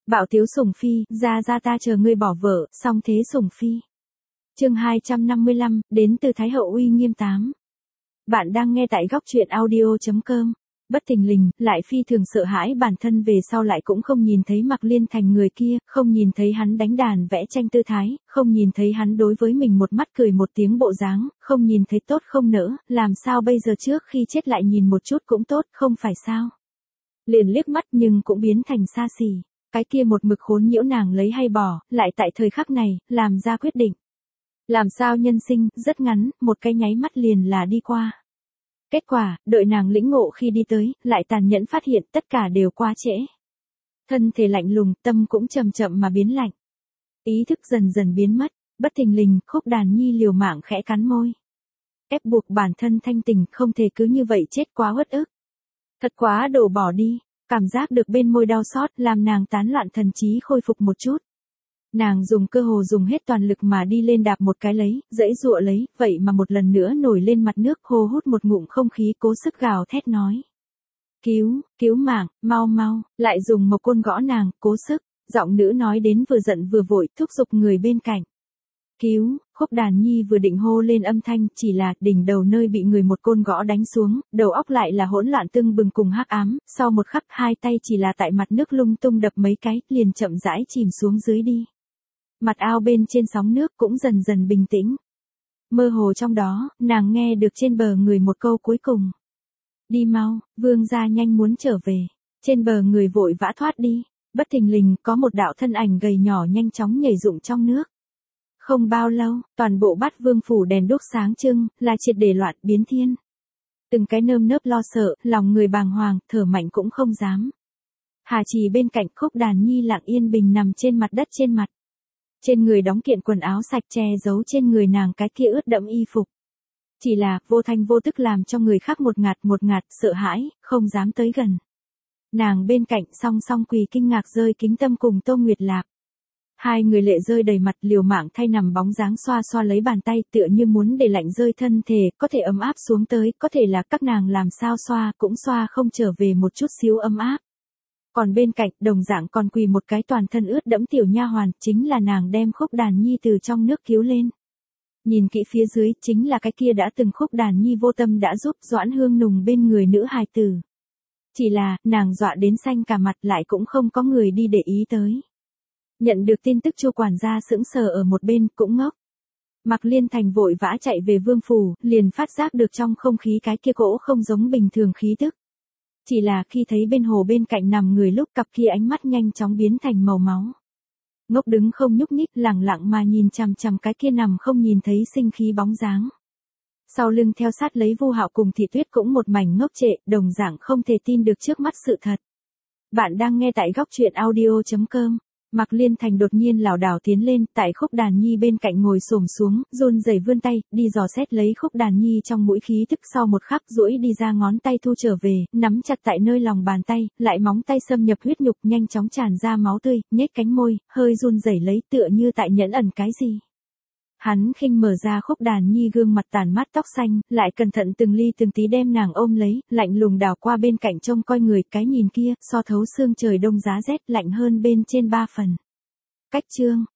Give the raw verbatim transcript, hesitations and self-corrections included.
Bạo tiếu sủng phi, ra ra ta chờ ngươi bỏ vợ, song thế sủng phi. Chương hai trăm năm mươi lăm, đến từ Thái hậu uy nghiêm tám. Bạn đang nghe tại góc truyện audio chấm com. Bất thình lình, lại phi thường sợ hãi bản thân về sau lại cũng không nhìn thấy Mạc Liên Thành người kia, không nhìn thấy hắn đánh đàn vẽ tranh tư thái, không nhìn thấy hắn đối với mình một mắt cười một tiếng bộ dáng, không nhìn thấy tốt không nỡ, làm sao bây giờ trước khi chết lại nhìn một chút cũng tốt, không phải sao. Liền liếc mắt nhưng cũng biến thành xa xỉ, cái kia một mực khốn nhiễu nàng lấy hay bỏ, lại tại thời khắc này, làm ra quyết định. Làm sao nhân sinh, rất ngắn, một cái nháy mắt liền là đi qua. Kết quả, đợi nàng lĩnh ngộ khi đi tới, lại tàn nhẫn phát hiện tất cả đều quá trễ. Thân thể lạnh lùng, tâm cũng chậm chậm mà biến lạnh. Ý thức dần dần biến mất, bất thình lình, Khúc Đàn Nhi liều mạng khẽ cắn môi. Ép buộc bản thân thanh tình, không thể cứ như vậy chết quá uất ức. Thật quá đổ bỏ đi, cảm giác được bên môi đau xót làm nàng tán loạn thần trí khôi phục một chút. Nàng dùng cơ hồ dùng hết toàn lực mà đi lên đạp một cái lấy, dãy dụa lấy, vậy mà một lần nữa nổi lên mặt nước hô hút một ngụm không khí cố sức gào thét nói. Cứu, cứu mạng, mau mau, lại dùng một côn gõ nàng, cố sức, giọng nữ nói đến vừa giận vừa vội thúc giục người bên cạnh. Cứu, Khúc Đàn Nhi vừa định hô lên âm thanh, chỉ là đỉnh đầu nơi bị người một côn gõ đánh xuống, đầu óc lại là hỗn loạn tưng bừng cùng hắc ám, sau một khắc hai tay chỉ là tại mặt nước lung tung đập mấy cái, liền chậm rãi chìm xuống dưới đi. Mặt ao bên trên sóng nước cũng dần dần bình tĩnh. Mơ hồ trong đó, nàng nghe được trên bờ người một câu cuối cùng. Đi mau, vương gia nhanh muốn trở về. Trên bờ người vội vã thoát đi, bất thình lình có một đạo thân ảnh gầy nhỏ nhanh chóng nhảy rụng trong nước. Không bao lâu, toàn bộ Bát Vương phủ đèn đuốc sáng trưng, là triệt để loạn biến thiên. Từng cái nơm nớp lo sợ, lòng người bàng hoàng, thở mạnh cũng không dám. Hà Trì bên cạnh Khúc Đàn Nhi lặng yên bình nằm trên mặt đất trên mặt. Trên người đóng kiện quần áo sạch che giấu trên người nàng cái kia ướt đẫm y phục. Chỉ là, vô thanh vô tức làm cho người khác một ngạt một ngạt, sợ hãi, không dám tới gần. Nàng bên cạnh song song quỳ kinh ngạc rơi Kính Tâm cùng Tô Nguyệt Lạc. Hai người lệ rơi đầy mặt liều mạng thay nằm bóng dáng xoa xoa lấy bàn tay tựa như muốn để lạnh rơi thân thể, có thể ấm áp xuống tới, có thể là các nàng làm sao xoa cũng xoa không trở về một chút xíu ấm áp. Còn bên cạnh, đồng dạng còn quỳ một cái toàn thân ướt đẫm tiểu nha hoàn, chính là nàng đem Khúc Đàn Nhi từ trong nước cứu lên. Nhìn kỹ phía dưới, chính là cái kia đã từng Khúc Đàn Nhi vô tâm đã giúp Doãn Hương Nùng bên người nữ hài tử. Chỉ là, nàng dọa đến xanh cả mặt lại cũng không có người đi để ý tới. Nhận được tin tức Chu quản gia sững sờ ở một bên, cũng ngốc. Mạc Liên Thành vội vã chạy về vương phủ, liền phát giác được trong không khí cái kia cỗ không giống bình thường khí tức. Chỉ là khi thấy bên hồ bên cạnh nằm người lúc cặp kia ánh mắt nhanh chóng biến thành màu máu. Ngốc đứng không nhúc nhích lẳng lặng mà nhìn chằm chằm cái kia nằm không nhìn thấy sinh khí bóng dáng. Sau lưng theo sát lấy Vu Hạo cùng Thị Tuyết cũng một mảnh ngốc trệ, đồng dạng không thể tin được trước mắt sự thật. Bạn đang nghe tại góc truyện audio chấm com. Mạc Liên Thành đột nhiên lảo đảo tiến lên, tại Khúc Đàn Nhi bên cạnh ngồi xổm xuống, run rẩy vươn tay, đi dò xét lấy Khúc Đàn Nhi trong mũi khí tức sau một khắc duỗi đi ra ngón tay thu trở về, nắm chặt tại nơi lòng bàn tay, lại móng tay xâm nhập huyết nhục nhanh chóng tràn ra máu tươi, nhếch cánh môi, hơi run rẩy lấy tựa như tại nhẫn ẩn cái gì. Hắn khinh mở ra Khúc Đàn Nhi gương mặt tàn mát tóc xanh, lại cẩn thận từng ly từng tí đem nàng ôm lấy, lạnh lùng đảo qua bên cạnh trông coi người, cái nhìn kia, so thấu xương trời đông giá rét lạnh hơn bên trên ba phần. Cách chương,